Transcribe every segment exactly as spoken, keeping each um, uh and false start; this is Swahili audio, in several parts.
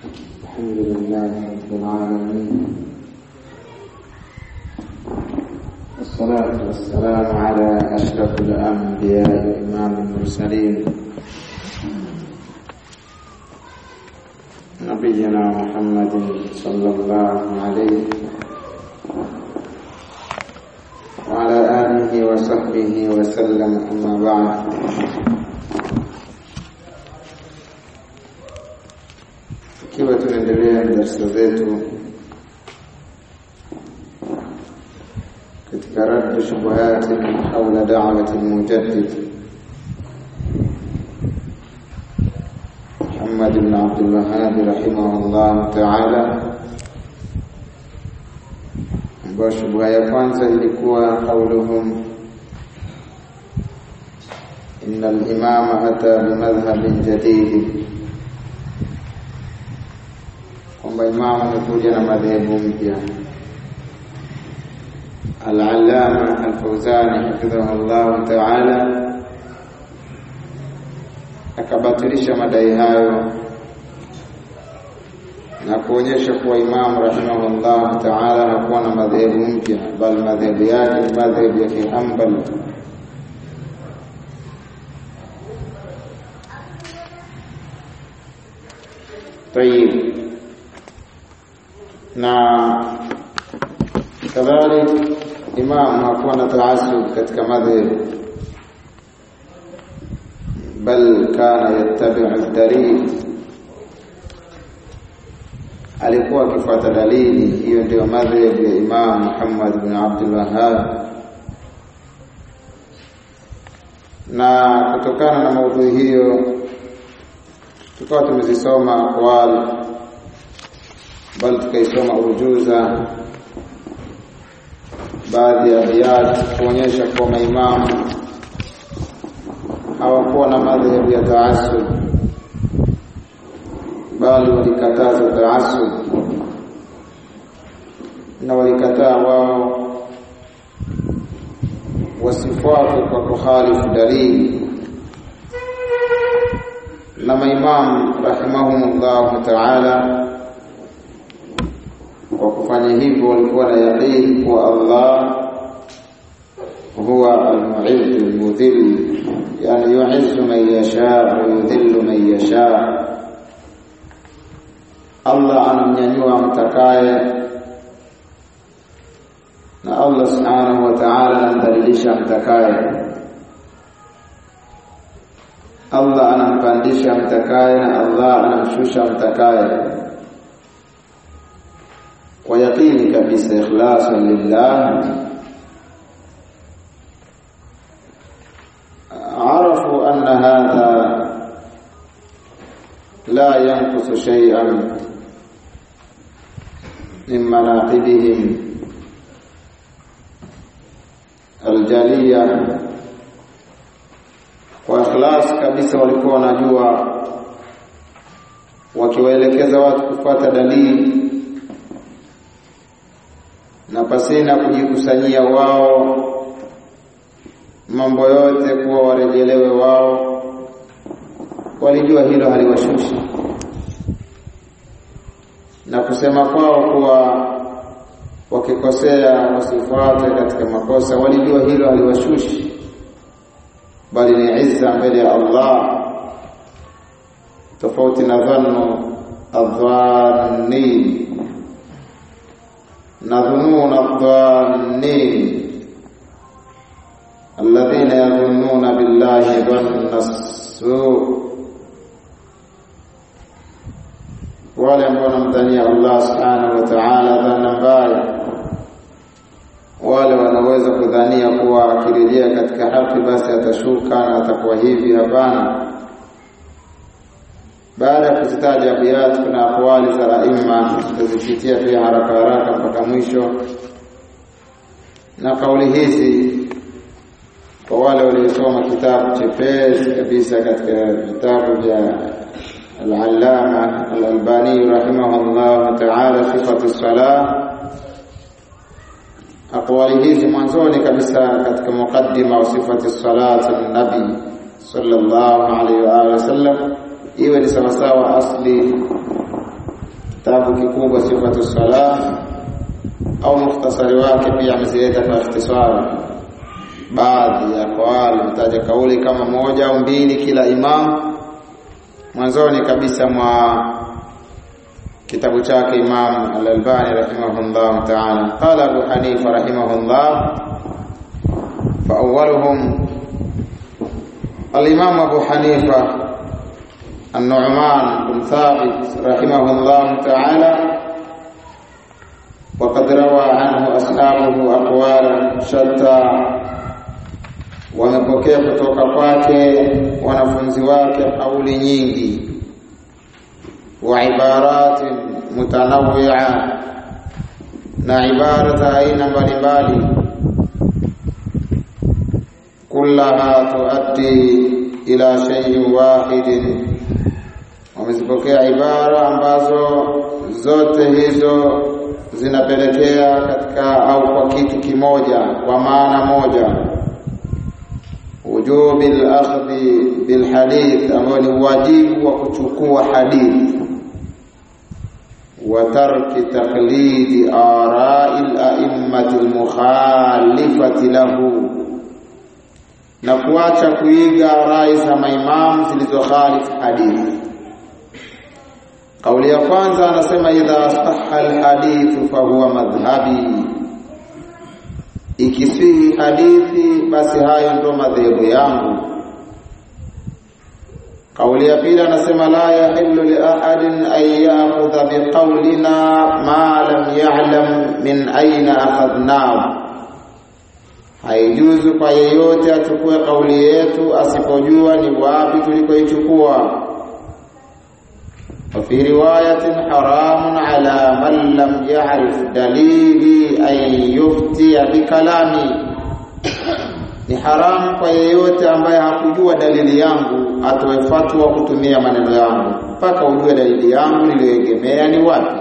الحمد لله رب العالمين، والصلاة والسلام على أشرف الأنبياء وإمام المرسلين نبينا محمد صلى الله عليه وعلى آله وصحبه وسلم. أما بعد، ikiwa tunaendelea na darasa zetu katika rad shubuhat hawla da'wat al-mujaddid Muhammad ibn Abdul Wahhab rahimahullah ta'ala, ambayo shubha ya kwanza ilikuwa qauluhum inna al-imama ata bimadhhabin jadid, kwamba imamu amekuja na madhehebu mpya. Al-Allama Al-Fawzani hafidhahullah ta'ala akabatilisha madai hayo na kuonyesha kuwa imamu rahimahullah ta'ala hakuwa na madhehebu mpya, bali madhehebu yake ni madhehebu ya Kihanbali. Tayyib, na kadhalik imam hakuwa na taasub katika madhhabu, bal kana yattabi'u ad-dalil, alikuwa akifuata dalili. Hiyo ndio madhhabu ya Imam Muhammad ibn Abdul Wahhab. Na kutokana na maudhui hiyo tukawa tumezisoma aqwal, bal tukaisoma ujuza baadhi ya abiyat kuonyesha kwa maimamu hawakuwa na madhehebu ya taasub, bali walikataza taasub na walikataa wao wasifuate kwa kukhalifu dalili. Na maimamu rahimahumullah ta'ala kwa kufanya hivyo walikuwa na yaqeen kwa Allah huwa al-mu'izz al-mudhill, yani yu'izzu man yasha wa yudhillu man yasha. Allah anamnyanyua mtakaye na Allah subhanahu wa ta'ala anamdhalilisha mtakaye. Allah anampandisha mtakaye na Allah anamshusha mtakaye kwa yaqini kabisa, ikhlasan lillah. Arafu anna hadha la yanqusu shay'an min manaqibihim aljaliyah. Kwa ikhlas kabisa walikuwa wanajua wakiwaelekeza watu kufuata dalili na pasina kujikusanyia wao mambo yote kuwa warejelewe wao, walijua hilo haliwashushi, na kusema kwao kuwa wakikosea wasifuate katika makosa, walijua hilo haliwashushi, bali ni izza mbele ya Allah, tofauti na dhannu adh-dhannin na dhunun adh-dhannin alladhina yadhunnuna billahi dhanna as-su', wale ambao wanamdhania Allah subhanahu wa ta'ala dhanna mbaya, wale wanaweza kudhania kuwa akirejea katika haki basi atashuka na atakuwa hivi. Hapana. Baada ya kuzitaja abiyat, kuna aqwali za aima, tutazipitia pia haraka haraka mpaka mwisho. Na kauli hizi kwa wale waliosoma kitabu chepesi kabisa katika vitabu vya al-Allama al-Albani rahimahullah ta'ala, sifatu salah, aqwali hizi mwanzoni kabisa katika mukaddima wa sifati salati an-nabi sallallahu alayhi wa sallam, iwe ni sawasawa asli kitabu kikubwa sifatu salah au mukhtasari wake pia amezileta kwa ikhtisari baadhi ya kauli, mtaja kauli kama moja au mbili kila imam mwanzoni kabisa mwa kitabu chake Imam Al-Albani rahimahullah ta'ala. Qala Abu Hanifa rahimahullah, fa awwaluhum al-Imam Abu Hanifa An-Nu'man bin Thabit rahimahullah ta'ala, وقد روى عنه أصحابه أقوالا شتى, wamepokea kutoka kwake wanafunzi wake kauli nyingi, wa ibarati mutanawwi'a, na ibara za aina mbalimbali, kullaha tuaddi ila shay'in wahidin, wamezipokea ibara ambazo zote hizo zinapelekea katika au kwa kitu kimoja, kwa maana moja, wujubi al-akhdhi bil hadith, ambao ni wajibu wa kuchukua hadithi, wa tarki taqlidi ara'i al-a'immati al-mukhalifati lahu, na kuacha kuiga rai za maimamu zilizokhalifu hadithi. Kauli ya kwanza anasema idha sahha al-hadithu fa huwa madhhabi, ikisihi hadithi basi hayo ndo madhehebu yangu. Kauli ya pili anasema la yahillu li ahadin an ya'khudha bi qawlina ma lam ya'lam min aina akhadnahu, haijuzu kwa yeyote achukue kauli yetu asipojua ni wapi tulikoichukua. وفي رواية حرام على من لم يعرف دليلي أن يفتي بكلامي, ni haramu kwa yeyote ambaye hakujua dalili yangu atoe fatwa kutumia maneno yangu, mpaka ujue dalili yangu niliyoegemea ni wapi.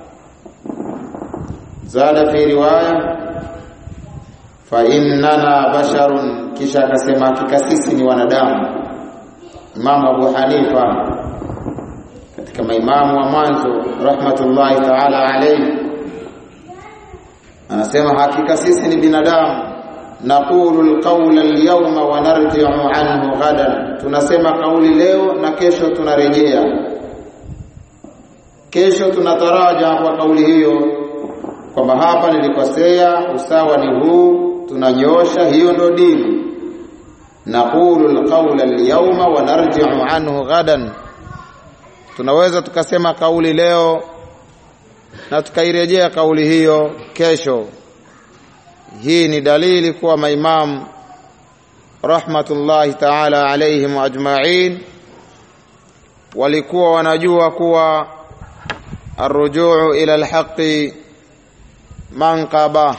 Zada fi riwaya fa innana basharun, kisha akasema hakika sisi ni wanadamu. Imam Abu Hanifa kama imamu wa mwanzo rahmatullahi ta'ala alayhi anasema hakika sisi ni binadamu, naqulu al-qawla al-yawma wa narji'u anhu ghadan, tunasema kauli leo na kesho tunarejea, kesho tunataraja kwa kauli hiyo kwamba hapa nilikosea, usawa ni huu, tunanyosha, hiyo ndio dini. Naqulu al-qawla al-yawma wa narji'u anhu ghadan, tunaweza tukasema kauli leo na tukairejea kauli hiyo kesho. Hii ni dalili kuwa maimamu rahmatullahi ta'ala alayhim ajma'in walikuwa wanajua kuwa arrujuu ila alhaqi manqaba,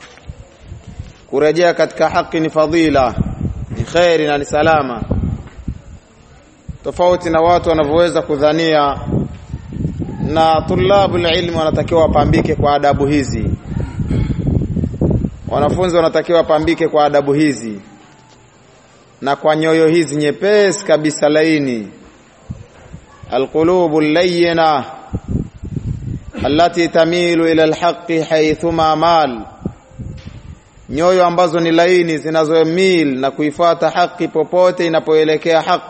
kurejea katika haki ni fadhila, ni khairi na ni salama, tofauti na watu wanavyoweza kudhania. Na tulabul ilmu wanatakiwa wapambike kwa adabu hizi, wanafunzi wanatakiwa wapambike kwa adabu hizi na kwa nyoyo hizi nyepesi kabisa laini, alqulubul layyina allati tamilu ila alhaqqi haythuma mal, nyoyo ambazo ni laini zinazomil na kuifuata haki popote inapoelekea haki.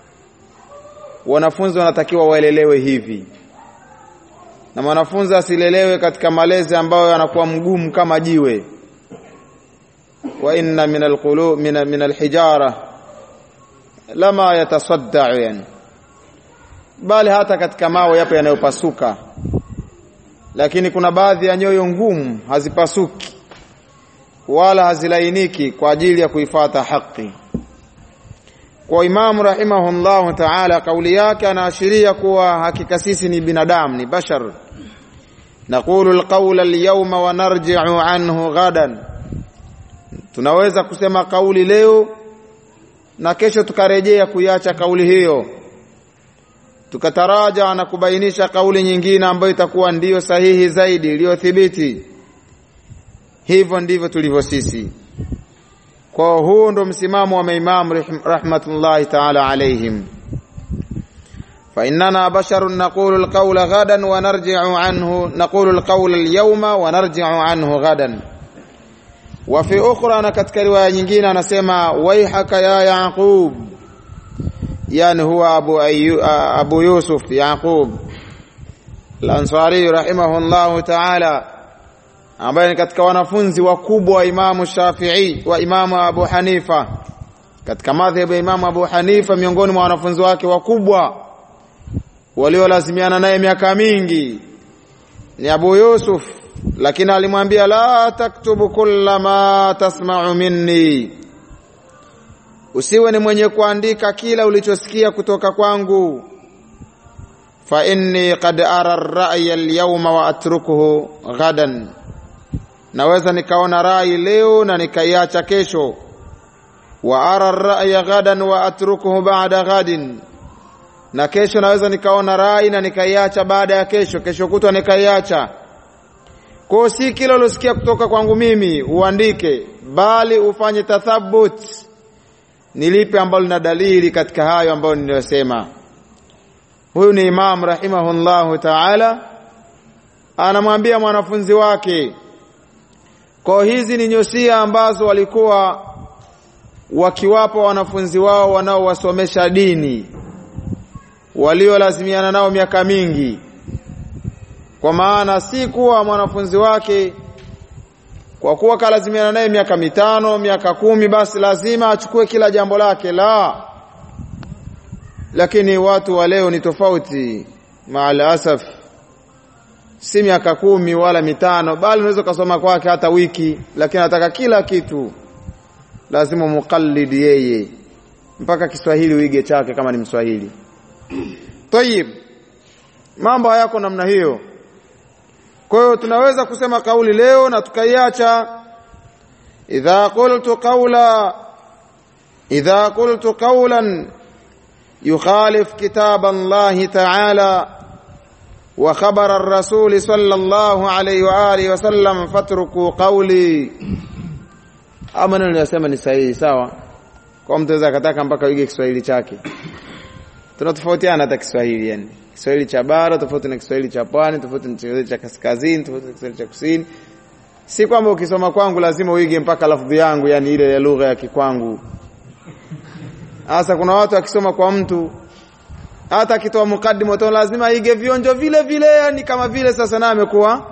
Wanafunzi wanatakiwa waelelewe hivi, na mwanafunzi asilelewe katika malezi ambayo yanakuwa mgumu kama jiwe. Wa inna min alqulub min min alhijara lama yatasadda'u, yani bali hata katika mawe yapo yanayopasuka, lakini kuna baadhi ya nyoyo ngumu hazipasuki wala hazilainiki kwa ajili ya kuifuata haki. Kwa Imam rahimahullah ta'ala, kauli yake anaashiria kuwa hakika sisi ni binadamu, ni bashar. Naqulu alqawla alyawma wa narji'u anhu ghadan, tunaweza kusema kauli leo na kesho tukarejea kuiacha kauli hiyo, tukataraja na kubainisha kauli nyingine ambayo itakuwa ndiyo sahihi zaidi, iliyothibiti. Hivyo ndivyo tulivyo sisi. Kwa huu ndo msimamo wa maimamu rahmatullahi ta'ala alayhim. fa innana basharun naqulu alqawla ghadan wa narji'u anhu naqulu alqawla alyawma wa narji'u anhu ghadan. Wa fi ukhra, na katika riwaya nyingine anasema waihaka ya Yaqub, yani huwa Abu Ayyub, Abu Yusuf Yaqub al-Ansari rahimahullahu ta'ala, ambaye ni katika wanafunzi wakubwa wa Imamu Shafi'i wa Imamu Abu Hanifa, katika madhhabu ya Imamu Abu Hanifa, miongoni mwa wanafunzi wake wakubwa waliolazimiana naye miaka mingi ni Abu Yusuf. Lakini alimwambia la taktubu kullama tasma'u minni, usiwe ni mwenye kuandika kila ulichosikia kutoka kwangu. Fa inni qad ara ar-ra'ya al-yawma wa atrukuhu ghadan, naweza nikaona rai leo na nikaiacha kesho. Wa ara ar-ra'ya ghadan wa atrukuhu ba'da ghadin, na kesho naweza nikaona rai na nikaiacha baada ya kesho, kesho kutwa nikaiacha. Kwa si kila ulosikia kutoka kwangu mimi uandike, bali ufanye tathabbut, nilipe ambalo lina dalili katika hayo ambayo niliyosema. Huyu ni Imam rahimahullahu ta'ala anamwambia mwanafunzi wake. Kwa hizi ni nyosia ambazo walikuwa wakiwapa wanafunzi wao wanaowasomesha dini, waliolazimiana nao miaka mingi. Kwa maana si kuwa mwanafunzi wake kwa kuwa kalazimiana naye miaka mitano, miaka kumi, basi lazima achukue kila jambo lake, la. Lakini watu wa leo ni tofauti, maal asaf. Si miaka kumi wala mitano, bali unaweza kusoma kwake hata wiki, lakini anataka kila kitu lazima muqallid yeye, mpaka Kiswahili uige chake kama ni Mswahili. Tayib, mambo hayako namna hiyo. Kwa hiyo tunaweza kusema kauli leo na tukaiacha. Idha qultu qawla idha qultu qawlan yukhalif kitab Allah ta'ala wa khabar ar-rasul sallallahu alayhi wa alihi wa sallam fatruku qawli. Ama neno linasema ni sahihi, sawa? Kwa mtu anaweza kataka mpaka uige Kiswahili chake. Tunatofautiana hata Kiswahili, yani Kiswahili cha bara tofauti na Kiswahili cha pwani, tofauti na Kiswahili cha kaskazini, tofauti na Kiswahili cha kusini. Si kwamba ukisoma kwangu lazima uige mpaka lafdhi yangu, yani ile ya lugha ya kikwangu. Hasa kuna watu akisoma kwa mtu hata akitoa mukaddima tu lazima aige vionjo vile vile, yani kama vile sasa na amekuwa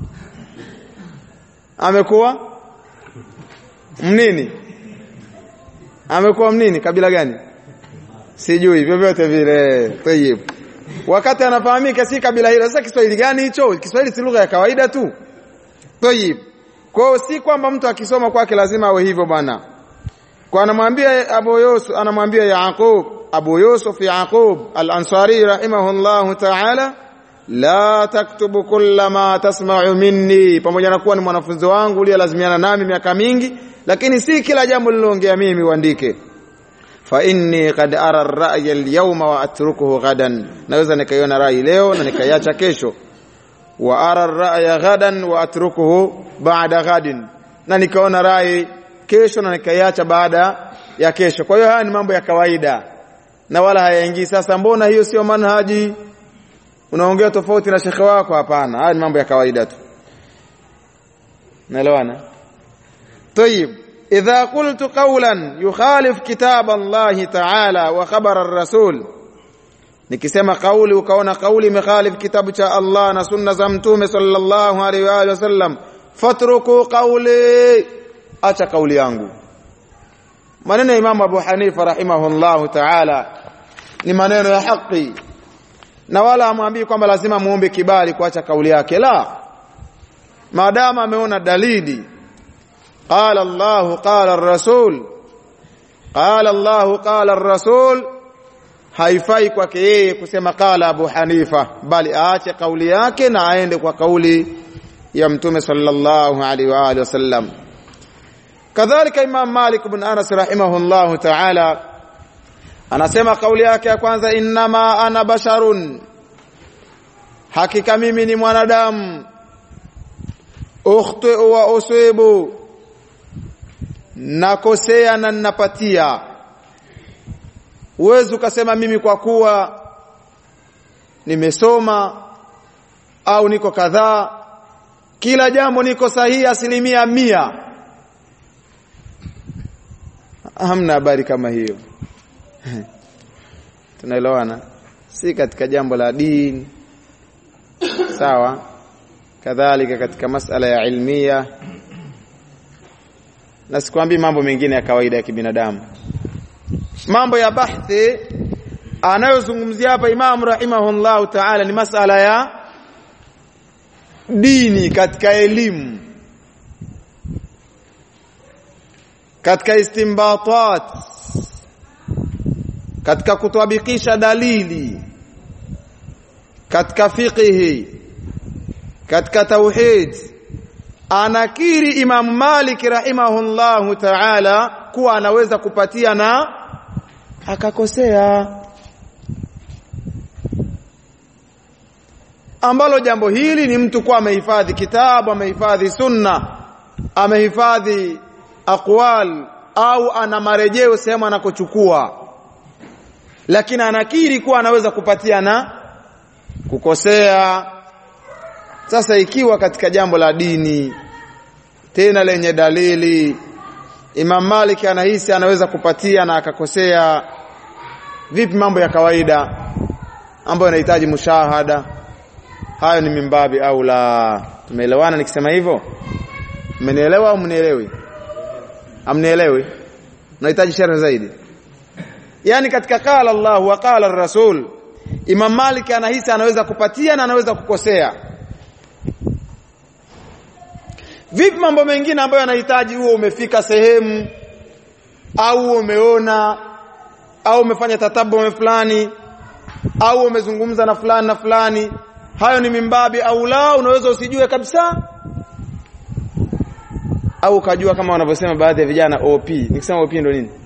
amekuwa mnini? Amekuwa mnini? Kabila gani? Sijui, vyovyote vile. Tayeb. Wakati anafahamika si kabila hilo, sasa Kiswahili gani hicho? Kiswahili si lugha ya kawaida tu. Tayeb. Kwa si kwamba mtu akisoma kwake lazima awe hivyo bwana. Kwa anamwambia Abu Yusuf, anamwambia Yaqub, Abu Yusuf Yaqub al-Ansari rahimahullahu ta'ala, la taktubu kullama tasma'u minni, pamoja na kuwa ni mwanafunzi wangu uliyelazimiana nami miaka mingi, lakini si kila jambo liloongea mimi uandike. Fa inni qad ara ar-ra'ya al-yawma wa atrukuhu ghadan, naweza nikaiona rai leo na nikaiacha kesho. Wa ara ar-ra'ya ghadan wa atrukuhu ba'da ghadin, na nikaona rai kesho na nikaiacha baada ya kesho. Kwa hiyo haya ni mambo ya kawaida na wala hayaingii. Sasa mbona hiyo sio manhaji? Unaongea tofauti na shekhi wako? Hapana, haya ni mambo ya kawaida tu. Naelewana? Tayib, idha qultu qawlan yukhalif kitab Allah ta'ala wa khabar ar-rasul, nikisema kauli ukaona kauli imekhalif kitabu cha Allah na sunna za mtume sallallahu alaihi wa alihi wasallam, fatruku qawli, acha kauli yangu. Maneno ya Imam Abu Hanifa rahimahullahu ta'ala ni maneno ya haki, na wala amwambii kwamba lazima muombe kibali kuacha kauli yake, la. Maadama ameona dalili, qala Allah qala ar-rasul, qala Allah qala ar-rasul, haifai kwake yeye kusema qala Abu Hanifa, bali aache kauli yake na aende kwa kauli ya mtume sallallahu alaihi wa alihi wasallam. Kadhalika Imam Malik ibn Anas rahimahullahu ta'ala anasema kauli yake ya kwanza, innama ana basharun, hakika mimi ni mwanadamu, ukhtu wa usibu, nakosea na ninapatia. Uwezo ukasema mimi kwa kuwa nimesoma au niko kadhaa, kila jambo niko sahihi asilimia mia. Hamna habari kama hiyo. Tunaelewana? Si katika jambo la dini, sawa, kadhalika katika masala ya ilmia, na sikwambii mambo mengine ya kawaida ya kibinadamu. Mambo ya bahthi anayozungumzia hapa Imam rahimahullahu ta'ala ni masala ya dini, katika elimu, katika istimbatat, katika kutabikisha dalili, katika fiqhi, katika tauhid. Anakiri Imam Malik rahimahullahu ta'ala kuwa anaweza kupatia na akakosea, ambalo jambo hili ni mtu kwa amehifadhi kitabu, amehifadhi sunna, amehifadhi aqwal, au ana marejeo sehemu anakochukua, lakini anakiri kuwa anaweza kupatia na kukosea. Sasa ikiwa katika jambo la dini tena lenye dalili, Imam Malik anahisi anaweza kupatia na akakosea, vipi mambo ya kawaida ambayo yanahitaji mushahada? Hayo ni mimbabi au la? Tumeelewana nikisema hivyo? Mmenielewa au mnielewi? Amnielewi? Nahitaji sharh zaidi. Yani katika qala Allah wa qala ar-rasul, Imam Malik anahisi anaweza kupatia na anaweza kukosea. Vipi mambo mengine ambayo yanahitaji huo umefika sehemu, au umeona, au umefanya tatabu fulani, au umezungumza na fulani na fulani, hayo ni mimbabi au la? Unaweza usijue kabisa, au ukajua kama wanavyosema baadhi ya vijana O P. Nikisema O P ndo nini?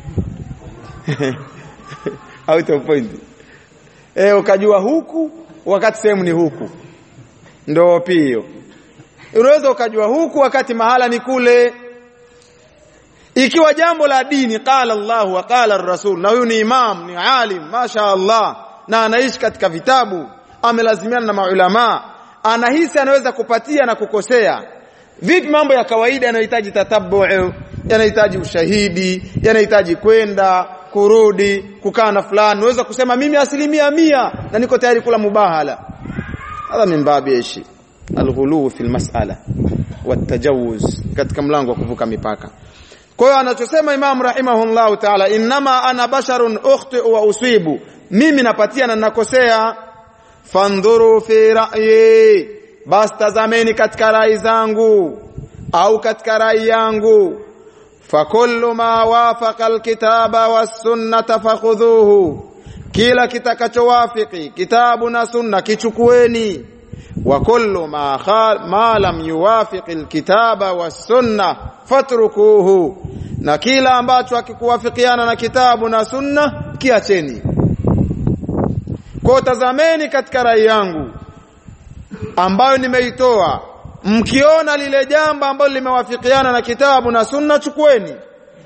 Out of point. Eh, ukajua huku wakati sehemu ni huku, ndo O P hiyo. Unaweza ukajua huku wakati mahala ni kule. Ikiwa jambo la dini, qala Allah wa qala ar-rasul, na huyu ni imam, ni alim, masha Allah, na anaishi katika vitabu, amelazimiana na maulama, anahisi anaweza kupatia na kukosea. Vipi mambo ya kawaida yanahitaji tatabu, yanahitaji ushahidi, yanahitaji kwenda kurudi, kukaa na fulani, unaweza kusema mimi asilimia mia na niko tayari kula mubahala? Hadha min babi ishi alghulu fi almas'ala watajawuz, katika mlango wa kuvuka mipaka. Kwa hiyo anachosema Imam rahimahullahu ta'ala, inma ana basharun ukhti wa usibu, mimi napatia na nakosea. Fandhuru fi ra'yi, bas tazameni katika rai zangu au katika rai yangu. Fakullu ma wafaqa alkitaba was sunnata fakhudhuhu, kila kitakachowafiki kitabu na sunna kichukueni. Wa kullu ma khal ma lam yuwafiq alkitaba was sunna fatrukuhu, na kila ambacho hakikuwafikiana na kitabu na sunna kiacheni. Kwa tazameni katika rai yangu ambayo nimeitoa, mkiona lile jambo ambalo limewafikiana na kitabu na sunna chukueni,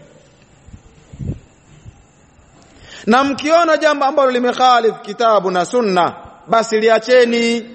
na mkiona jambo ambalo limekhalif kitabu na sunna basi liacheni.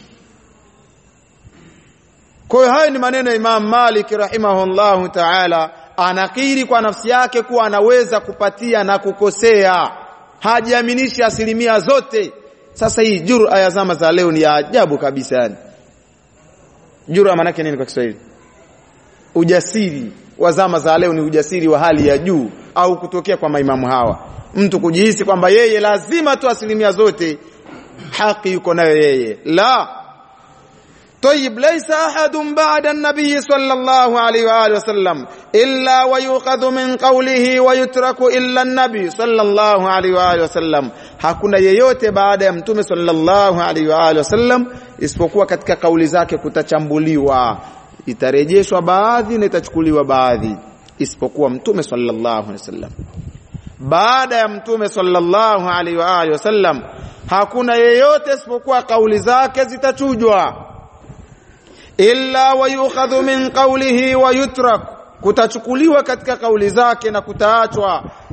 Kwa hiyo hayo ni maneno ya Imam Malik rahimahullahu ta'ala, anakiri kwa nafsi yake kuwa anaweza kupatia na kukosea, hajiaminishi asilimia zote. Sasa hii jur'a ya zama za leo ni ya ajabu kabisa. Yani jur'a maana yake nini kwa Kiswahili? Ujasiri wa zama za leo ni ujasiri wa hali ya juu, au kutokea kwa maimamu hawa, mtu kujihisi kwamba yeye lazima tu asilimia zote haki yuko nayo yeye. La, طيب ليس أحد بعد النبي صلى الله عليه وآله وسلم إلا ويؤخذ من قوله ويترك إلا النبي صلى الله عليه وآله وسلم. hakuna yeyote baada ya mtume sallallahu alaihi wa alihi wasallam isipokuwa katika kauli zake kutachambuliwa, itarejeshwa baadhi na itachukuliwa baadhi, isipokuwa mtume sallallahu alaihi wasallam. Baada ya mtume sallallahu alaihi wa alihi wasallam hakuna yeyote isipokuwa kauli zake zitachujwa. Illa wayukhadhu min qawlihi wa yutrak, kutachukuliwa katika kauli zake na kutaachwa.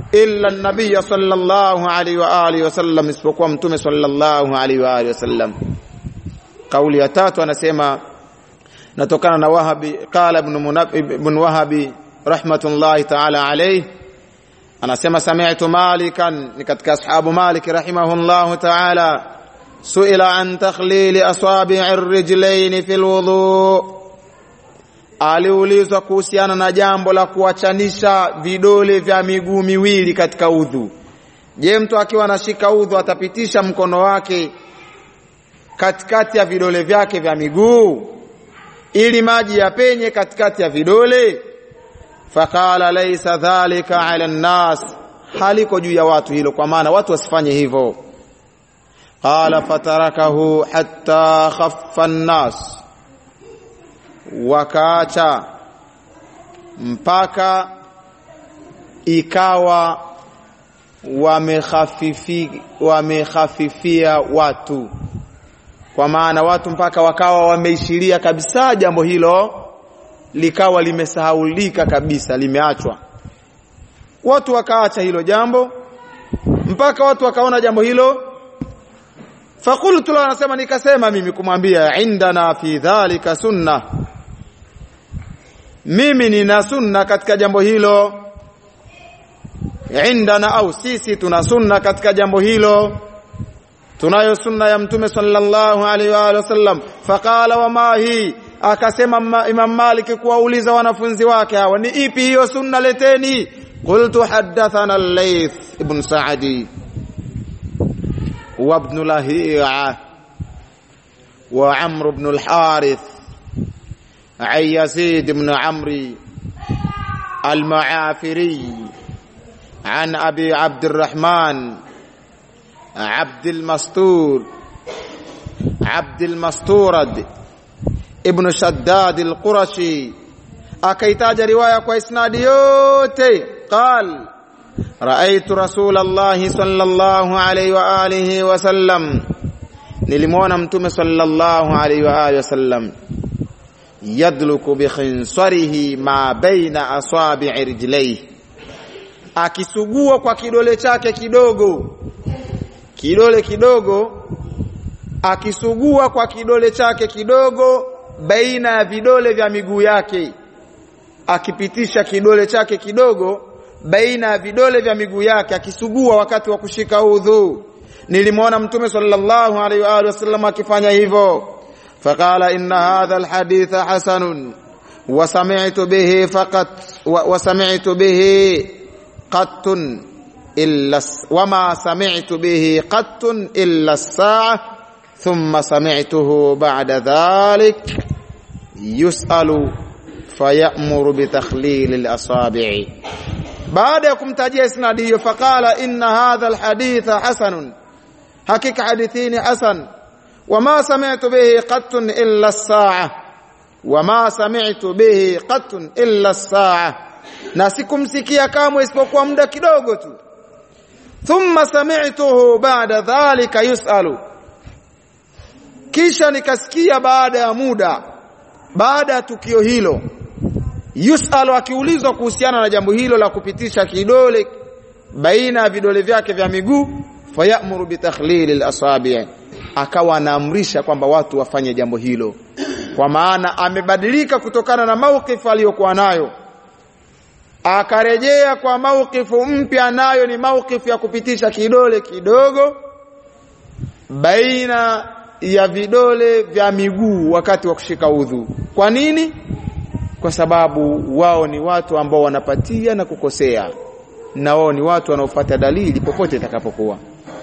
illa an-nabiy sallallahu alayhi wa alihi wasallam, isipokuwa mtume sallallahu alayhi wa alihi wasallam. Kauli ya tatu anasema natokana na Wahabi, qala ibn Munabbih ibn Wahabi rahmatullahi ta'ala alayhi, anasema sami'tu Malikan, ni katika ashabu Malik rahimahullahu ta'ala, su'ila an takhlil asabi' ar-rijlayn fi al-wudu', aliulizwa kuhusiana na jambo la kuachanisha vidole vya miguu miwili katika udhu. Je, mtu akiwa anashika udhu atapitisha mkono wake katikati ya vidole vyake vya miguu ili maji yapenye katikati ya vidole? Faqala laysa dhalika ala an-nas, haliko juu ya watu hilo, kwa maana watu wasifanye hivyo. Qala fatarakahu hatta khaffa an-nas, wakaacha mpaka ikawa wamekhafifi wamekhafifia watu, kwa maana watu mpaka wakawa wameishiria kabisa jambo hilo likawa limesahaulika kabisa, limeachwa. Watu wakaacha hilo jambo mpaka watu wakaona jambo hilo. Fakultu la, anasema nikasema mimi kumwambia, indana fi dhalika sunna, mimi nina sunna katika jambo hilo. Indana, au sisi tuna sunna katika jambo hilo, tunayo sunna ya mtume sallallahu alaihi wa sallam. Faqala wa ma hi, akasema Imam Malik kuwauliza wanafunzi wake hawa, ni ipi hiyo sunna, leteni. Qultu haddathana al-Layth ibn Sa'di wa ibn Lahi'a wa Amr ibn al-Harith ay Yazid ibn Amri al-Ma'afiri an Abi Abd al-Rahman عبد المستور عبد المستورد ابن شداد القرشي, akaitaja riwaya kwa isnadi yote. قال رأيت رسول الله صلى الله عليه وآله وسلم, nilimwona mtume sallallahu alaihi wa alihi wasallam, yadluku bi khinsarihi ma baina asabi'i rijlayhi, akisugua kwa kidole chake kidogo, kidole kidogo, akisugua kwa kidole chake kidogo baina ya vidole vya miguu yake, akipitisha kidole chake kidogo baina ya vidole vya miguu yake, akisugua wakati wa kushika udhu. Nilimwona mtume sallallahu alaihi wa alihi wasallam akifanya hivyo. Faqala inna hadha alhadith hasanun wa sami'tu bihi faqat wa sami'tu bihi qattun illa wama sami'tu bihi qattun illa as-sa'a thumma sami'tuhu ba'da dhalik yus'alu fayamuru bi takhlil al-asabi'. Baada ya kumtajia isnadi hiyo, faqala inna hadha alhaditha hasanun, hakika hadithini hasan, wama sami'tu bihi qattun illa as-sa'a, wama sami'tu bihi qattun illa as-sa'a, na sikumsikia kamwe isipokuwa muda kidogo tu. Thumma sami'tuhu ba'da dhalika yus'alu, kisha nikasikia baada ya muda, baada ya tukio hilo, yus'alu, akiulizwa kuhusiana na jambo hilo la kupitisha kidole baina ya vidole vyake vya miguu. Fayamuru bi takhlil al-asabi', akawa anaamrisha kwamba watu wafanye jambo hilo, kwa maana amebadilika kutokana na maukifu aliyokuwa nayo, akarejea kwa maukifu mpya, nayo ni maukifu ya kupitisha kidole kidogo baina ya vidole vya miguu wakati wa kushika udhu. Kwa nini? Kwa sababu wao ni watu ambao wanapatia na kukosea, na wao ni watu wanaofuata dalili popote itakapokuwa.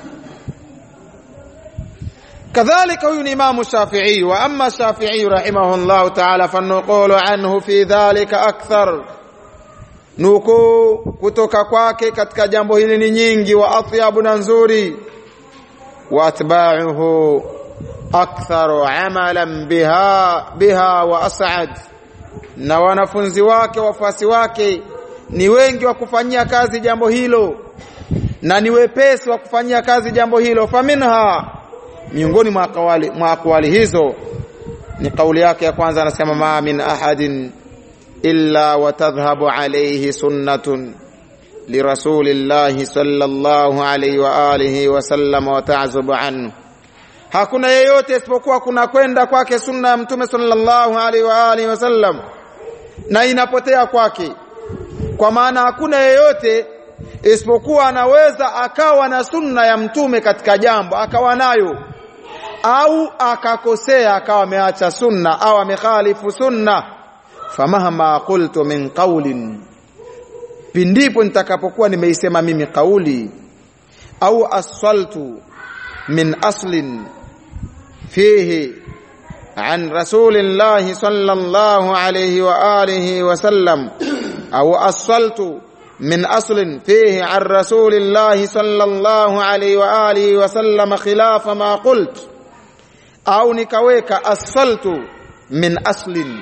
Kadhalika huyu ni Imam Shafi'i, wa amma Shafi'i rahimahullah ta'ala fanuqulu anhu fi dhalika akthar, nuku kutoka kwake katika jambo hili ni nyingi, wa atyabu na nzuri, wa atba'uhu aktharu amalan biha biha wa as'ad, na wanafunzi wake, wafuasi wake ni wengi wa kufanyia kazi jambo hilo na ni wepesi wa kufanyia kazi jambo hilo. Faminha, miongoni mwa aqwali mwa aqwali hizo ni kauli yake ya kwanza, anasema ma min ahadin illa wa tadhhabu alayhi sunnatun lirasulillahi sallallahu alayhi wa alihi wa sallam wa ta'zubu anhu, hakuna yeyote isipokuwa kuna kwenda kwake sunna ya mtume sallallahu alayhi wa alihi wa sallam na inapotea kwake. Kwa maana hakuna yeyote isipokuwa anaweza akawa na sunna ya mtume katika jambo akawa nayo, au akakosea akawa ameacha sunna au amekhalifu sunna. Famahama qultu min qawlin, pindipo nitakapokuwa nimeisema mimi kauli, au asfaltu min aslin fihi an rasulillahi sallallahu alayhi wa alihi wa sallam, au asfaltu min aslin fihi an rasulillahi sallallahu alayhi wa alihi wa sallam khilafa ma qult, au nikaweka asfaltu min aslin,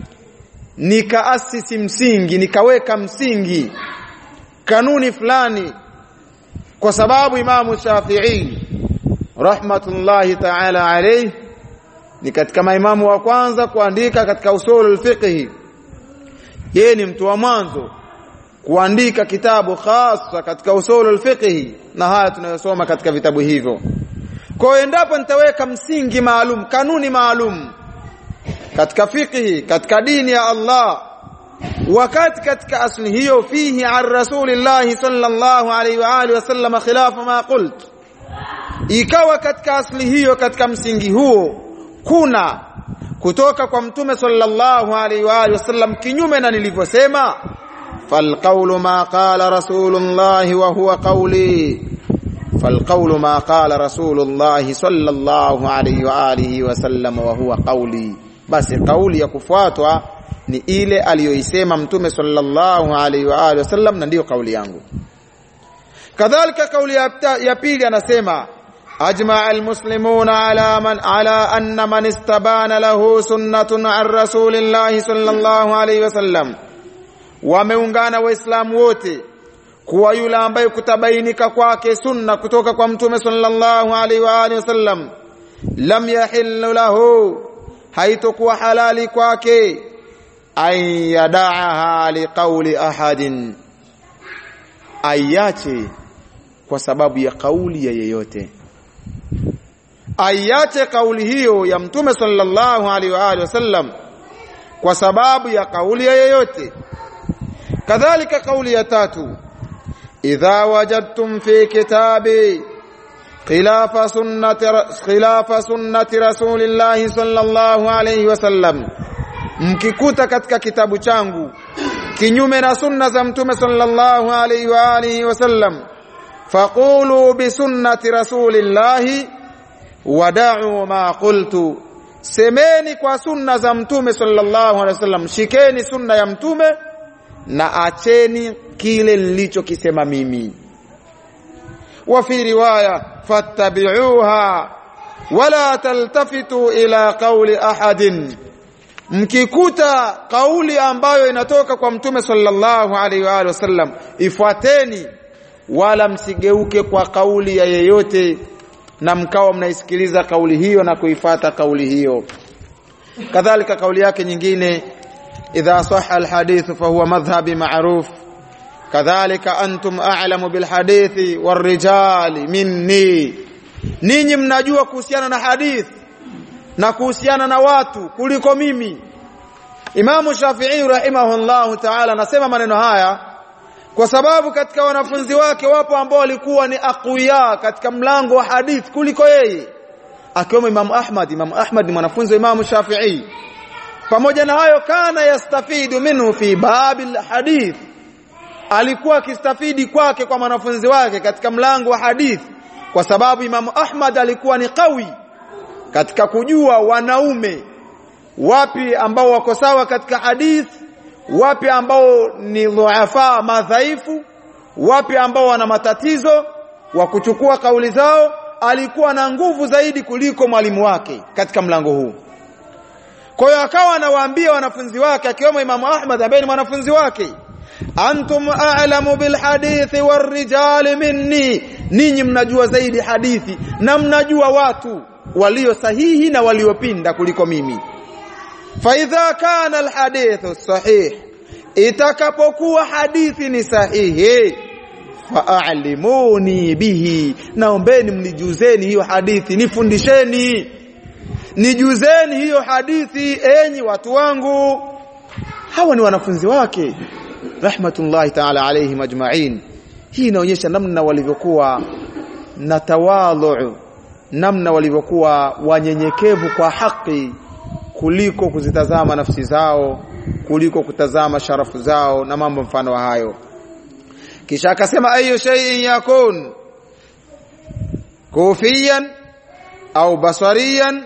nikaasisi msingi, nikaweka msingi kanuni fulani. Kwa sababu Imamu Shafi'i rahmatullahi ta'ala alayhi ni katika maimamu wa kwanza kuandika katika usulul fiqh. Yeye ni mtu wa mwanzo kuandika kitabu khasa katika usulul fiqh, na haya tunayosoma katika vitabu hivyo. Kwa hiyo endapo nitaweka msingi maalum, kanuni maalum katika fiqh, katika dini ya Allah, wakati katika asli hiyo fihi an rasulillahi sallallahu alayhi wa alihi wasallam khilafa ma qult, ikawa katika asli hiyo, katika msingi huo kuna kutoka kwa mtume sallallahu alayhi wa alihi wasallam kinyume na nilivyosema, falqawlu ma qala rasulullahi wa huwa qawli, falqawlu ma qala rasulullahi sallallahu alayhi wa alihi wasallam wa huwa qawli, basi kauli ya kufuatwa ni ile aliyoisema mtume sallallahu alayhi wa alihi wasallam, na ndiyo kauli yangu. Kadhalika kauli ya pili anasema ajma'a almuslimuna ala man ala anna man istabana lahu sunnatun an rasulillahi sallallahu alayhi wasallam, wameungana waislamu wote kuwa yule ambaye kutabainika kwake sunna kutoka kwa mtume sallallahu alayhi wa alihi wasallam, lam yahillu lahu, haitokuwa halali kwake, an yada'aha liqawli ahadin, ayache kwa sababu ya kauli ya yeyote, ayache kauli hiyo ya mtume sallallahu alaihi wa alihi wasallam kwa sababu ya kauli ya yeyote. Kadhalika kauli ya tatu, idha wajadtum fi kitabi khilafa sunnati khilafa sunnati rasulillahi sallallahu alayhi wasallam, mkikuta katika kitabu changu kinyume na sunna za mtume sallallahu alayhi wa alihi wasallam, faqulu bi sunnati rasulillahi wada'u ma qultu, semeni kwa sunna za mtume sallallahu alayhi wasallam, shikeni sunna ya mtume na acheni kile nilichokisema mimi. Wa fi riwaya fattabi'uha wala taltafitu ila qawli ahadin, mkikuta kauli ambayo inatoka kwa mtume sallallahu alaihi wa alihi wasallam ifuateni, wala msigeuke kwa kauli ya yeyote na mkawa mnaisikiliza kauli hiyo na kuifuata kauli hiyo. Kadhalika kauli yake nyingine, idha sahha alhadith fa huwa madhhabi ma'ruf, kadhalika antum a'lamu bil hadithi war rijali minni, ninyi mnajua kuhusiana na hadith na kuhusiana na watu kuliko mimi. Imamu Shafi'i rahimahullahu ta'ala anasema maneno haya kwa sababu katika wanafunzi wake wapo ambao walikuwa ni aqwiya katika mlango wa hadith kuliko yeye, akiwemo Imam Ahmad. Imam Ahmad ni mwanafunzi wa Imam Shafi'i. Pamoja na hayo, kana yastafidu minhu fi babil hadith, alikuwa akistafidi kwake kwa wanafunzi wake katika mlango wa hadith, kwa sababu Imam Ahmad alikuwa ni qawi katika kujua wanaume wapi ambao wako sawa katika hadith, wapi ambao ni dhuafa madhaifu, wapi ambao wana matatizo wa kuchukua kauli zao. Alikuwa na nguvu zaidi kuliko mwalimu wake katika mlango huu. Kwa hiyo akawa anawaambia wanafunzi wake, akiwemo Imam Ahmad ambaye ni mwanafunzi wake, antum a'lamu bil hadithi war rijali minni, ninyi mnajua zaidi hadithi na mnajua watu walio sahihi na waliopinda kuliko mimi. Fa idha kana al hadithu sahih, itakapokuwa hadithi ni sahihi, fa'alimuni bihi, naombeni mnijuzeni hiyo hadithi, nifundisheni, nijuzeni hiyo hadithi enyi watu wangu. Hawa ni wanafunzi wake rahmatullahi ta'ala alayhim ajma'in. Hii inaonyesha namna walivyokuwa na tawadhu, namna walivyokuwa wanyenyekevu kwa haki kuliko kuzitazama nafsi zao, kuliko kutazama sharafu zao na mambo mfano wa hayo. Kisha akasema ayu shay'in yakun kufiyan au basariyan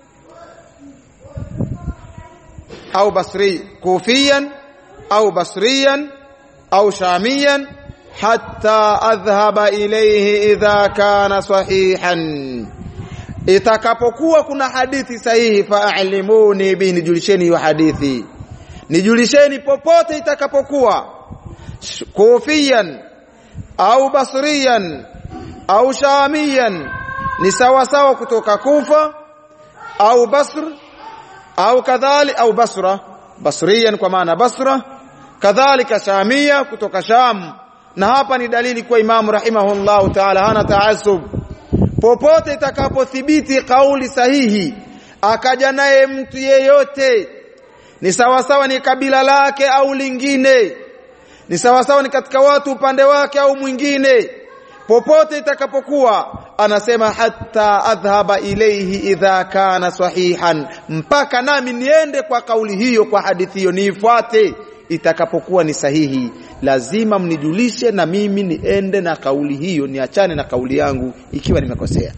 au basri kufiyan au basriyan au shamiyan hatta adhhaba ilayhi idha kana sahihan. Itakapokuwa kuna hadithi sahihi fa'alimuni bi, nijulisheni hiyo hadithi, nijulisheni popote itakapokuwa kufiyan au basriyan au shamiyan, ni sawa sawa kutoka Kufa au Basr au kadhali au Basra, basriyan kwa maana Basra, kadhalika shamia kutoka Sham. Na hapa ni dalili kwa Imam rahimahullahu ta'ala hana taasub. Popote itakapothibiti kauli sahihi akaja naye mtu yeyote, ni sawa sawa ni kabila lake au lingine, ni sawa sawa ni katika watu upande wake au mwingine, popote itakapokuwa anasema hatta adhhaba ilayhi idha kana sahihan, mpaka nami niende kwa kauli hiyo, kwa hadithi hiyo niifuate itakapokuwa ni sahihi. Lazima mnijulishe na mimi niende na kauli hiyo, niachane na kauli yangu ikiwa nimekosea.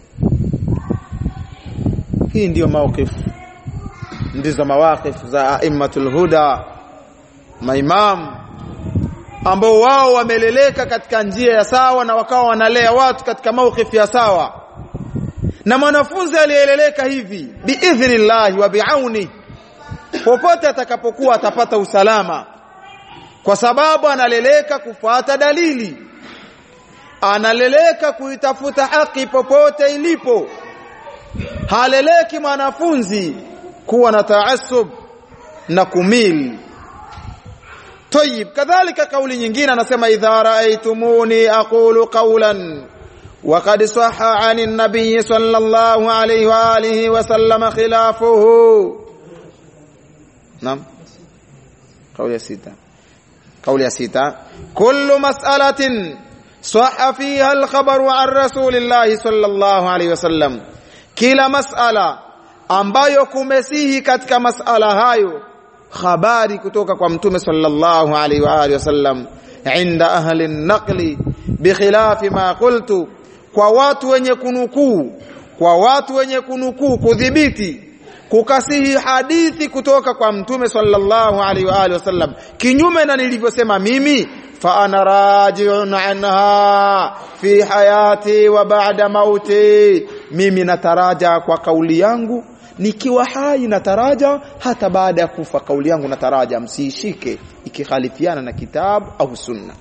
Hii ndiyo mawqif, ndizo mawaqif za aimmatul huda, maimam ambao wao wameleleka katika njia ya sawa na wakawa wanalea watu katika mawqif ya sawa. Na mwanafunzi aliyeleleka hivi biidhnillah wa biauni, popote atakapokuwa atapata usalama, kwa sababu analeleka kufuata dalili, analeleka kuitafuta haki popote ilipo. Haleleki mwanafunzi kuwa na taasub na kumil. Tayib, kadhalika kauli nyingine anasema idha raaitumuni aqulu qawlan wa qad sahha 'ani an-nabiy sallallahu alayhi wa alihi wa sallam khilafuhu. Naam, kauli ya sita. Kauli ya sita, kullu mas'alatin sahha fiha al-khabaru 'an rasulillahi sallallahu alayhi wa sallam, kila mas'ala ambayo kumesihi katika mas'ala hayo habari kutoka kwa mtume sallallahu alayhi wa alihi wasallam, inda ahli an-naqli bikhilafi ma qultu, kwa watu wenye kunukuu, kwa watu wenye kunukuu kudhibiti kukasihi hadithi kutoka kwa mtume sallallahu alayhi wa alihi wasallam kinyume na nilivyosema mimi, fa ana raji'un anha fi hayati wa ba'da mauti, mimi nataraja kwa kauli yangu nikiwa hai, nataraja hata baada ya kufa, kauli yangu nataraja, msiishike ikikhalifiana na kitabu au sunna.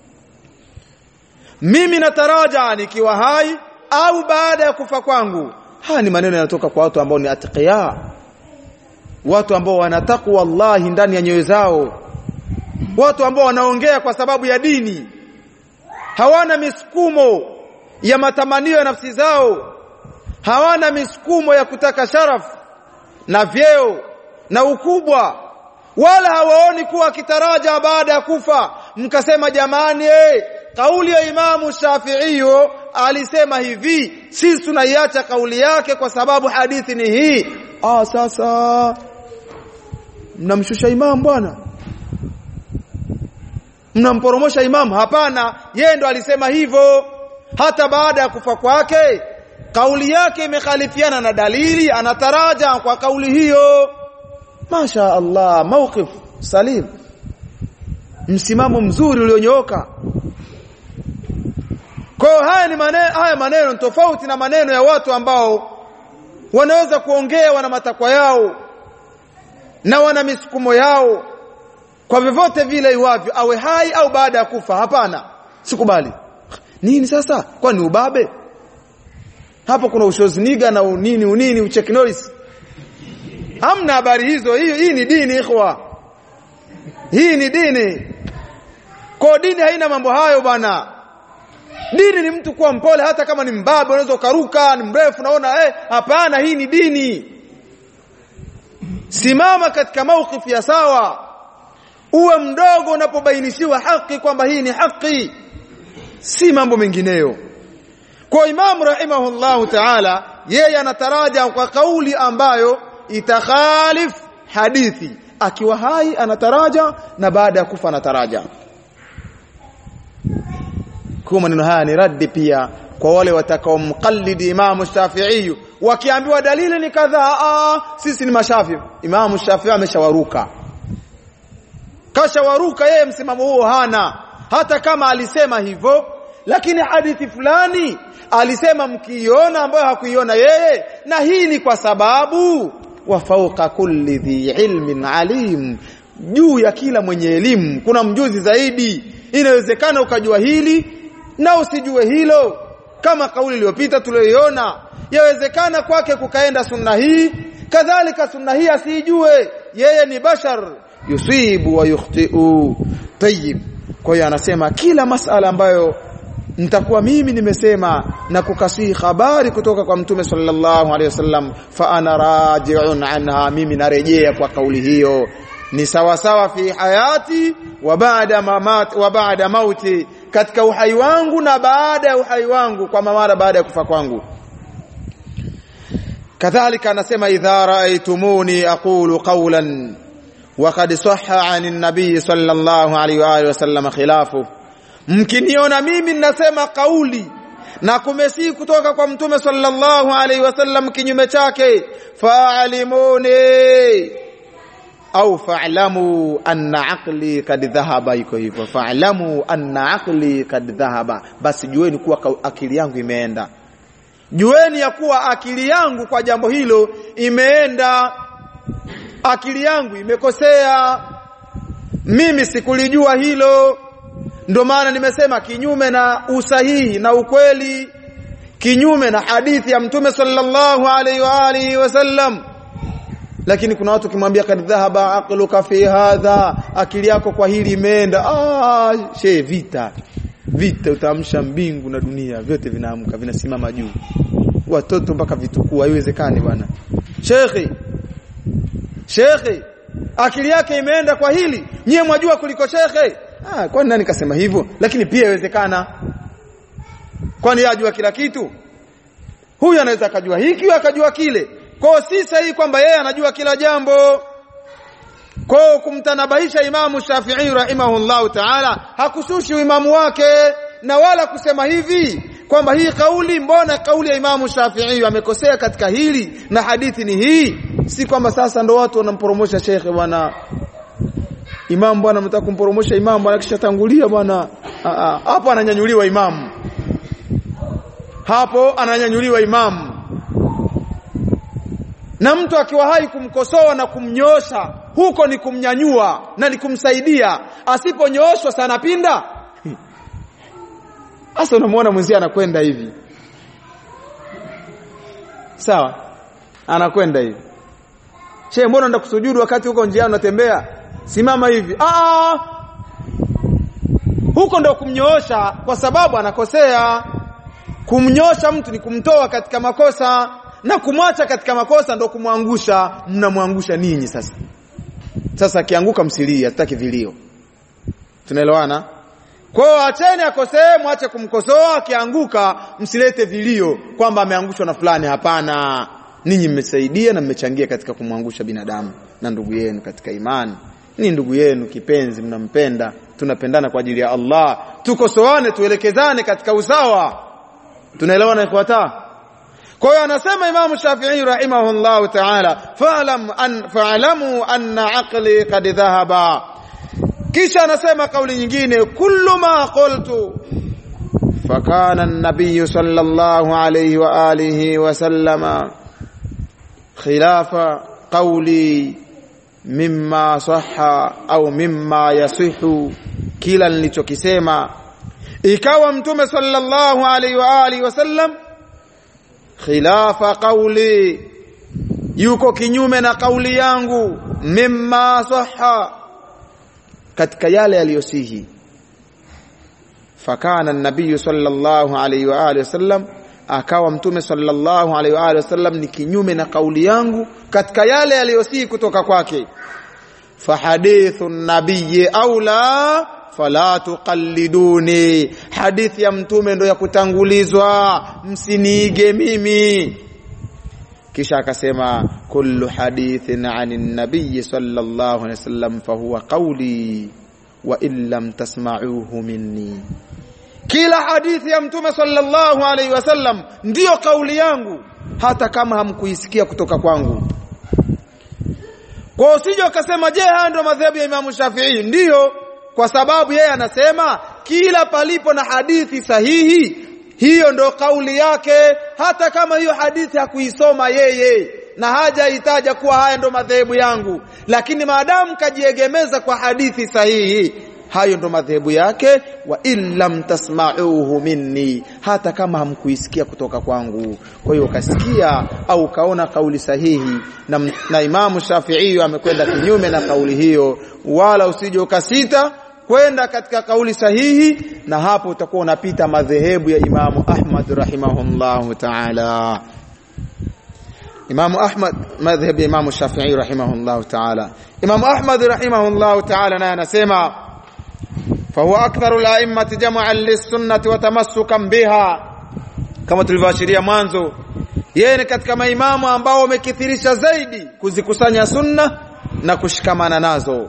Mimi nataraja nikiwa hai au baada ya kufa kwangu. Haya ni maneno yanatoka kwa watu ambao ni atqiya, watu ambao wanataku wallahi ndani ya nyoyo zao, watu ambao wanaongea kwa sababu ya dini, hawana misukumo ya matamanio ya nafsi zao, hawana misukumo ya kutaka sharafu na vyeo na ukubwa, wala hawaoni kuwa kitaraja baada ya kufa. Mkasema jamani, eh, kauli ya Imamu Shafi'i alisema hivi, sisi tunaiacha kauli yake kwa sababu hadithi ni hii. Ah, sasa mnamshusha imam bwana, mnamporomosha imam. Hapana, yeye ndo alisema hivyo. Hata baada ya kufa kwake kauli yake imekhalifiana na dalili, anataraja kwa kauli hiyo. Masha Allah, mawqif salim, msimamo mzuri ulionyooka. Kwa haya ni maneno, haya maneno tofauti na maneno ya watu ambao wanaweza kuongea, wana matakwa yao na wana misukumo yao kwa vyovyote vile iwavyo, awe hai au baada ya kufa. Hapana, sikubali. Nini sasa? Kwa ni ubabe? Hapo kuna ushozniga na unini unini ucheki noise. Hamna habari hizo. Hii hii ni dini ikhwa. Hii ni dini. Kwa dini haina mambo hayo bwana. Dini ni mtu kuwa mpole, hata kama ni mbabe unaweza ukaruka, ni mrefu naona eh hapana, hii ni dini. Simama katika mawqif ya sawa, uwe mdogo unapobainishiwa haki kwamba hii ni haki, si mambo mengineyo. Kwa Imam rahimahullahu ta'ala, yeye anataraja kwa kauli ambayo itakhalif hadithi, akiwa hai anataraja na baada ya kufa anataraja. Kwa maneno haya ni raddi pia kwa wale watakaomqallidi Imam Shafi'i, wakiambiwa dalili ni kadhaa, sisi ni mashafi. Imam Shafi'i ameshawaruka, kashawaruka yeye, msimamo huo hana. Hata kama alisema hivyo, lakini hadithi fulani alisema mkiiona ambayo hakuiona yeye, na hii ni kwa sababu wa fawqa kulli dhi ilmin alim, juu ya kila mwenye elimu kuna mjuzi zaidi. Inawezekana ukajua hili na usijue hilo, kama kauli iliyopita tuliyoiona. Yawezekana kwake kukaenda sunna hii, kadhalika sunna hii asijue. Yeye ni bashar, yusibu wa yukhti'u. Tayyib. Kwa hiyo anasema kila masala ambayo nitakuwa mimi nimesema na kukasi habari kutoka kwa Mtume sallallahu alaihi wasallam, fa ana raji'un anha, mimi narejea kwa kauli hiyo. Ni sawa sawa fi hayati wa baada mamat wa baada mauti, katika uhai wangu na baada ya uhai wangu, kwa mara baada ya kufa kwangu. Kadhalika anasema idha ra'aytumuni aqulu qawlan wa qad sahha 'an an-nabiy sallallahu alaihi wa alihi wasallam khilafu, mkiniona mimi ninasema kauli na kumesi kutoka kwa Mtume sallallahu alaihi wasallam kinyume chake, fa'alimuni au fa'lamu anna aqli kad dhahaba. Iko hivyo, fa'lamu anna aqli kad dhahaba, basi jueni kuwa akili yangu imeenda. Jueni ya kuwa akili yangu kwa jambo hilo imeenda, akili yangu imekosea, mimi sikulijua hilo. Ndio maana nimesema kinyume na usahihi na ukweli, kinyume na hadithi ya Mtume sallallahu alaihi wa alihi wasallam. Lakini kuna watu kimwambia kad dhahaba aqluka fi hadha, akili yako kwa hili imeenda. Ah, she vita vita utaamsha mbingu na dunia, vyote vinaamka vinasimama juu, watoto mpaka vitukuu. Haiwezekani bwana. Shekhi Shekhi akili yake imeenda kwa hili, nyie mwajua kuliko shekhi. Ah, kwani nani kasema hivyo? Lakini pia inawezekana, kwani yajua kila kitu? Huyu anaweza akajua hiki akajua kile. Kwa si sahihi kwamba yeye anajua kila jambo. Kwa kumtanabahisha Imamu Shafi'i rahimahullahu ta'ala, hakusushi imamu wake, na wala kusema hivi kwamba hii kauli, mbona kauli ya Imamu Shafi'i amekosea katika hili na hadithi ni hii. Si kwamba sasa ndo watu wanamporomosha shekhe bwana, imam bwana, mtaka kumporomosha imam bwana kisha tangulia bwana. Hapo ananyanyuliwa imamu, hapo ananyanyuliwa imamu. Na mtu akiwa hai kumkosoa na kumnyosha, huko ni kumnyanyua na ni kumsaidia. Asiponyoshwa sana pinda. Asa unamuona mwenzi anakwenda hivi, sawa, anakwenda hivi. Che, mbona unataka kusujudu wakati huko njiani unatembea? Simama hivi. Ah, huko ndio kumnyoosha, kwa sababu anakosea. Kumnyosha mtu ni kumtoa katika makosa, na kumwacha katika makosa ndio kumwangusha. Mnamwangusha ninyi sasa. Sasa akianguka msilie, hataki vilio. Tunaelewana? Kwa hiyo acheni akosee, mwache kumkosoa. Akianguka msilete vilio kwamba ameangushwa na fulani. Hapana, ninyi mmesaidia na mmechangia katika kumwangusha binadamu na ndugu yenu katika imani. Ni ndugu yenu kipenzi, mnampenda, tunapendana kwa ajili ya Allah. Tukosoane, tuelekezane katika usawa. Tunaelewana ikhwata? Kwa hiyo anasema Imam Shafi'i rahimahullahu ta'ala, fa'lam an fa'lamu anna aqli qad dhahaba. Kisha anasema kauli nyingine, kullu ma qultu fakana an-nabiy sallallahu alayhi wa alihi wa sallama khilafa qawli mimma sahha au mimma yasihu, kila nilichokisema ikawa Mtume sallallahu alayhi wa alihi wasallam khilafa qawli, yuko kinyume na kauli yangu, mimma sahha, katika yale yaliyosihi. fakana an-nabiy sallallahu alayhi wa alihi wasallam, akawa mtume sallallahu alayhi wa alihi wasallam ni kinyume na kauli yangu katika yale aliyosii kutoka kwake. Fahadithu an-nabiy aula fala tuqalliduni, hadithi ya mtume ndo ya kutangulizwa, msiniige mimi. Kisha akasema kullu hadithin anin nabiy sallallahu alayhi wasallam fahuwa qawli wa illam tasma'uhu minni, kila hadithi ya mtume sallallahu alayhi wasallam ndiyo kauli yangu hata kama hamkuisikia kutoka kwangu. Kwa usije ukasema je haya ndio madhehebu ya Imam Shafi'i? Ndiyo, kwa sababu yeye anasema kila palipo na hadithi sahihi hiyo ndo kauli yake, hata kama hiyo hadithi hakuisoma yeye na haja itaja kuwa haya ndo madhehebu yangu, lakini maadamu kajiegemeza kwa hadithi sahihi, hayo ndo madhehebu yake. Wa illam tasma'uhu minni, hata kama hamkuisikia kutoka kwangu. Kwa hiyo ukasikia au kaona kauli sahihi na, na Imam Shafi'i amekwenda kinyume na kauli hiyo, wala usije ukasita kwenda katika kauli sahihi, na hapo utakuwa unapita madhehebu ya Imam Ahmad rahimahullahu ta'ala. Imam Ahmad, madhhab ya Imam Shafi'i rahimahullahu ta'ala. Imam Ahmad rahimahullahu ta'ala naye anasema fahuwa aktharu al-a'immati jam'an lis-sunnati wa tamassukan biha, kama tulivyoashiria mwanzo, yeye ni katika maimamu ambao wamekithirisha zaidi kuzikusanya sunna na kushikamana nazo.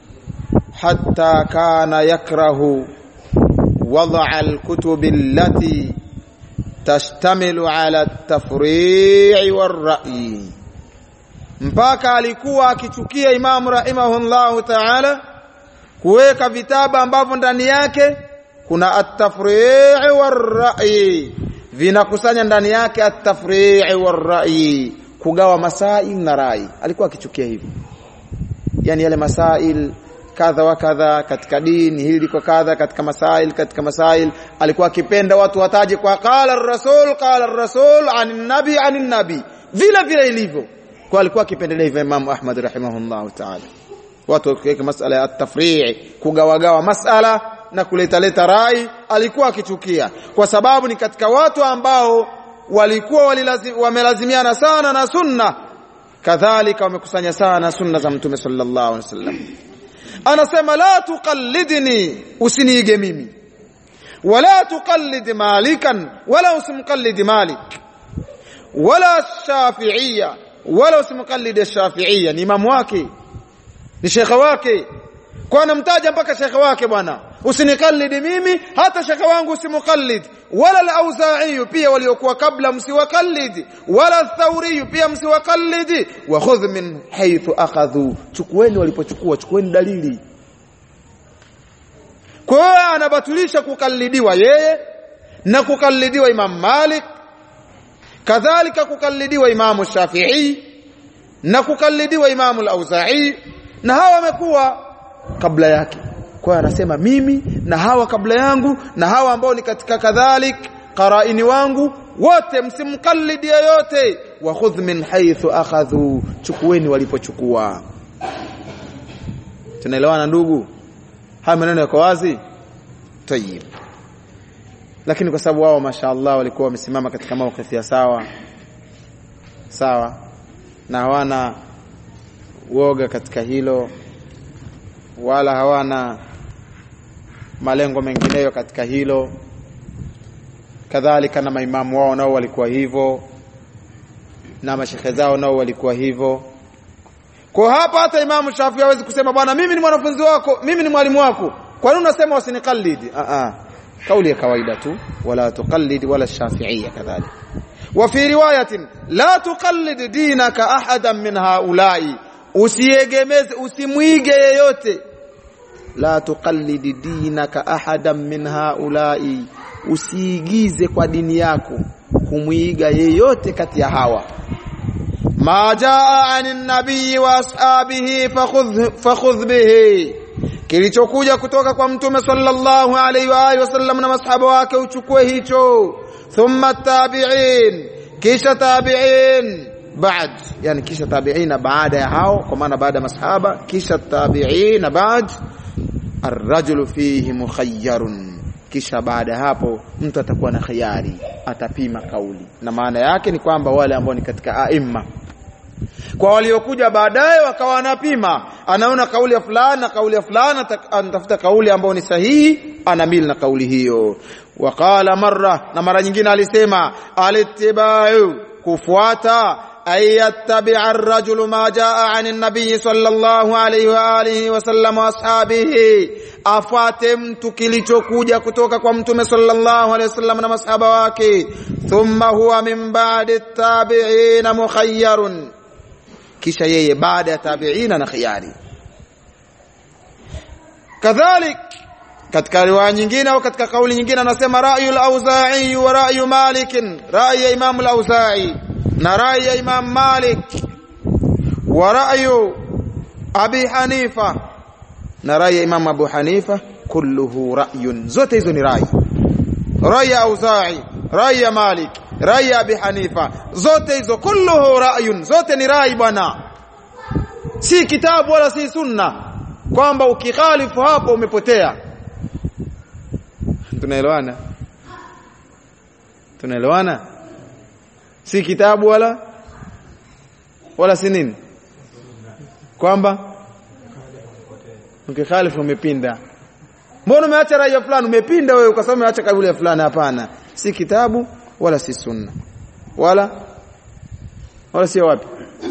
Hatta kana yakrahu wad'a al-kutub allati tashtamilu ala at-tafri'i war-ra'yi, mpaka alikuwa akichukia Imam rahimahullahu ta'ala kuweka vitabu ambavyo ndani yake kuna at-tafri'i war-ra'yi, vinakusanya ndani yake at-tafri'i war-ra'yi, kugawa masail na rai. Alikuwa akichukia hivyo, yani yale masail kadha wa kadha katika dini, hili kwa kadha katika masail katika masail, alikuwa akipenda watu wataje kwa qala ar-rasul qala ar-rasul anin nabi anin nabi, vile vile ilivyo. Kwa alikuwa akipendelea hivyo Imam Ahmad rahimahullahu ta'ala, watu wakiweka masala ya at-tafri', kugawagawa masala na kuleta leta rai, alikuwa akichukia, kwa sababu ni katika watu ambao walikuwa wamelazimiana sana na sunna, kadhalika wamekusanya sana sunna za mtume sallallahu alaihi wasallam. Anasema la tuqallidni, usiniige mimi, wala tuqallid malikan, wala usimqallid malik, wala shafi'iyya, wala usimqallid shafi'iyya. Ni imamu wake, ni shekhe wake, kwa anamtaja mpaka shekhe wake, bwana usinikallidi mimi, hata shekhe wangu usimqallid. Wala al-Auza'i pia waliokuwa kabla msiwakallidi, wala al-Thawri pia msiwakallidi. Wa khudh min haythu akhadhu, chukueni walipochukua, chukueni dalili. Kwa hiyo anabatulisha kukallidiwa yeye na kukallidiwa Imam Malik, kadhalika kukallidiwa Imam Shafi'i na kukallidiwa Imam al-Auza'i, na hawa wamekuwa kabla yake. Kwa hiyo anasema mimi na hawa kabla yangu na hawa ambao ni katika kadhalik qaraini wangu wote msimkallidi yoyote. Wa khudh min haythu akhadhu, chukueni walipochukua. Tunaelewana ndugu? Haya maneno yako wazi? Tayyib. Lakini kwa sababu wao mashaallah walikuwa wamesimama katika mawqif ya sawa sawa na hawana woga katika hilo, wala hawana malengo mengineyo katika hilo, kadhalika na maimamu wao nao walikuwa hivyo, na mashekhe zao nao walikuwa hivyo. Kwa hapa hata Imam Shafi'i hawezi kusema bwana mimi ni mwanafunzi wako, mimi ni mwalimu wako, kwa nini unasema usinikallidi? A a kauli ya kawaida tu, wala tuqallid wala Shafi'iyya kadhalika. Wa fi riwayatin la tuqallid dinaka ahadan min haula'i, usiegemeze usimuige yeyote. La tuqallid dinaka ahadan min haula'i, usiigize kwa dini yako kumuiga yeyote kati ya hawa. Ma jaa anin nabii wa ashabihi fakhudh fakhudh bihi, kilichokuja kutoka kwa mtume sallallahu alaihi wa alihi wasallam na masahaba wake uchukue hicho. Thumma tabi'in, kisha tabi'in baad, yani kisha tabi'ina baada ya hao, kwa maana baada ya masahaba, kisha tabi'ina baad. Ar-rajulu fihi mukhayyarun, kisha baada hapo mtu atakuwa na khiari, atapima kauli. Na maana yake ni kwamba wale ambao ni katika aima, kwa waliokuja baadaye wakawa wanapima, anaona kauli ya fulani na kauli ya fulani, anatafuta kauli ambayo ni sahihi, anamili na kauli hiyo. Waqala marra, na mara nyingine alisema alittiba'u, kufuata, ayattabi'a ar-rajulu ma jaa 'ani an-nabiy sallallahu alayhi wa alihi wa sallam wa ashabihi, afate mtu kilichokuja kutoka kwa mtume sallallahu alayhi wasallam na masahaba wake. Thumma huwa min ba'di at-tabi'in mukhayyarun, kisha yeye baada ya tabi'ina na khiyari. Kadhalik katika riwaya nyingine au katika kauli nyingine anasema ra'yu al-Auza'i wa ra'yu Malik, ra'yi ya Imam al-Auza'i na ra'yi ya Imam Malik, wa ra'yu Abi Hanifa na ra'yi ya Imam Abu Hanifa, kulluhu ra'yun, zote hizo ni ra'yi. Ra'yi ya Auza'i, ra'yi ya Malik, ra'yi ya Abi Hanifa, zote hizo kulluhu ra'yun, zote ni ra'yi bwana, si kitabu wala si sunna, kwamba ukikhalifu hapo umepotea. Tunaelewana? Tunaelewana? Si kitabu wala wala si nini, kwamba ukikhalifu umepinda. Mbona umeacha rai ya fulani, umepinda wewe ukasema umeacha kauli ya fulani? Hapana, si kitabu wala si sunna wala wala si wapi,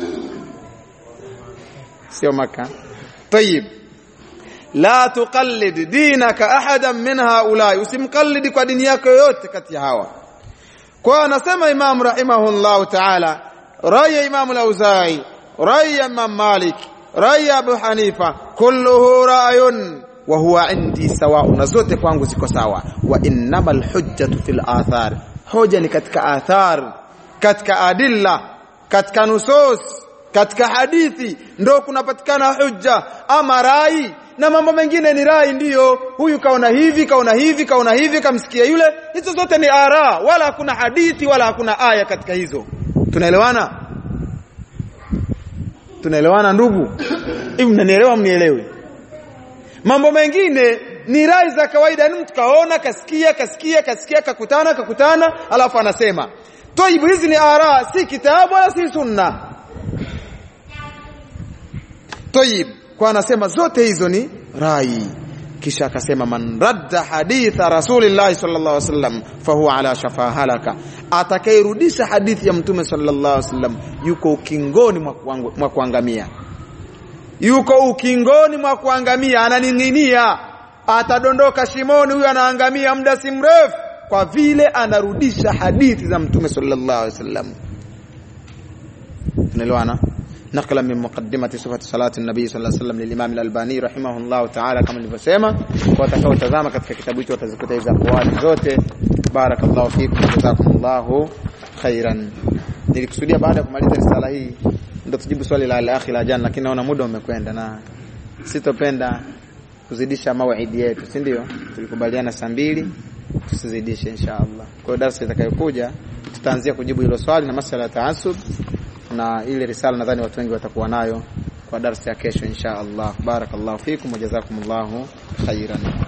sio Maka. Tayib, la tuqallid dinaka ahadan min haula, usimqallidi kwa dini yako yote kati ya hawa. Kwa anasema Imam rahimahullahu ta'ala, rai Imam al-Auza'i, rai Imam Malik, rai Abu Hanifa, kulluhu ra'yun wa huwa indi sawa, na zote kwangu ziko sawa. Wa innamal hujjatu fil athar, hoja ni katika athar, katika adilla, katika nusus, katika hadithi ndo kunapatikana hujja. Ama rai na mambo mengine ni rai, ndiyo huyu kaona hivi kaona hivi kaona hivi kamsikia yule, hizo zote ni ara, wala hakuna hadithi wala hakuna aya katika hizo. Tunaelewana? Tunaelewana ndugu? Hivi mnanielewa? Mnielewe? Mambo mengine ni rai za kawaida, ni mtu kaona kasikia kasikia kasikia kakutana kakutana alafu anasema. Toibu, hizi ni ara, si kitabu wala si sunna. Toibu, kwa anasema zote hizo ni rai. Kisha akasema man radda haditha Rasulillah sallallahu alaihi wasallam fahuwa ala shafa halaka, atakayerudisha hadithi ya mtume sallallahu alaihi wasallam yuko ukingoni mwa kuangamia, yuko ukingoni mwa kuangamia, ananing'inia, atadondoka shimoni, huyu anaangamia muda si mrefu, kwa vile anarudisha hadithi za mtume sallallahu alaihi wasallam. Tunaelewana? نقلا من مقدمة صفة صلاة النبي صلى الله عليه وسلم للإمام الألباني رحمه الله تعالى, kama nilivyosema, kwa utakaotazama katika kitabu hicho utazikuta hizo aqwali zote. Barakallahu fikum, jazakumullahu khairan. Nilikusudia baada ya kumaliza risala hii ndio tujibu swali la al-akhi la jana, lakini naona muda umekwenda na sitopenda kuzidisha mawidi yetu, si ndio? Tulikubaliana saa mbili, tusizidishe inshallah. Kwa darasa itakayokuja tutaanzia kujibu hilo swali na masuala ya taasub, na ile risala nadhani watu wengi watakuwa nayo kwa darasa ya kesho insha Allah. Barakallahu fikum wa jazakumullahu khairan.